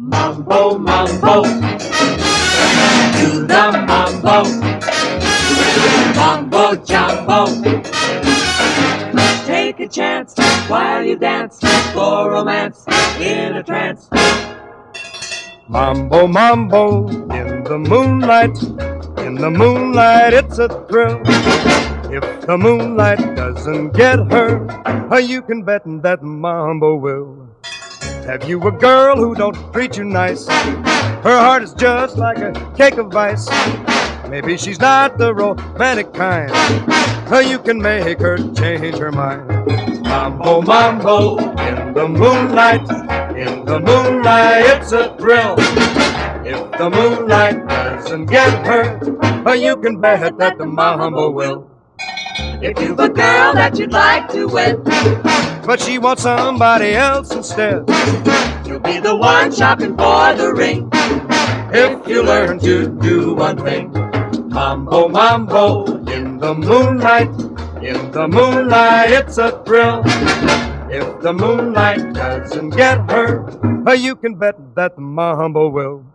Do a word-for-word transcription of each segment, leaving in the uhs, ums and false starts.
Mambo, mambo, do the mambo, mambo jumbo. Take a chance while you dance for romance in a trance. Mambo, mambo, in the moonlight, in the moonlight it's a thrill. If the moonlight doesn't get her, you can bet that mambo will. Have you a girl who don't treat you nice? Her heart is just like a cake of ice. Maybe she's not the romantic kind. You can make her change her mind. Mambo, mambo, in the moonlight, in the moonlight it's a thrill. If the moonlight doesn't get her, you can bet that the mambo will. If you've a girl that you'd like to wed, but she wants somebody else instead, you'll be the one shopping for the ring. If you learn to do one thing. Mambo, mambo, in the moonlight, in the moonlight it's a thrill. If the moonlight doesn't get her, you can bet that the mambo will.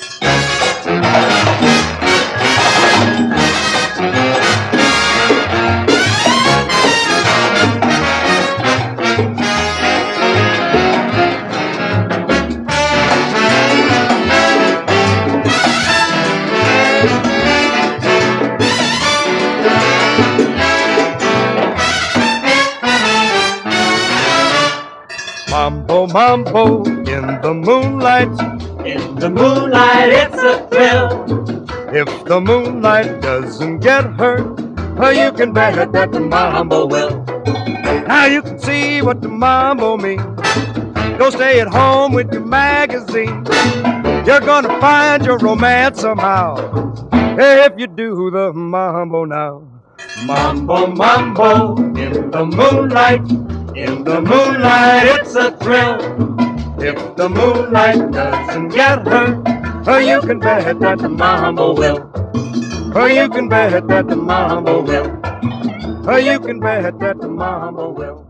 Mambo, mambo, in the moonlight, in the moonlight it's a thrill. If the moonlight doesn't get her, you can bet that the mambo will. Now you can see what the mambo means. Don't stay at home with your magazine. You're gonna find your romance somehow if you do the mambo now. Mambo, mambo, in the moonlight, in the moonlight it's a thrill. If the moonlight doesn't get her, you can bet that the mambo will. You can bet that the mambo will. You can bet that the mambo will.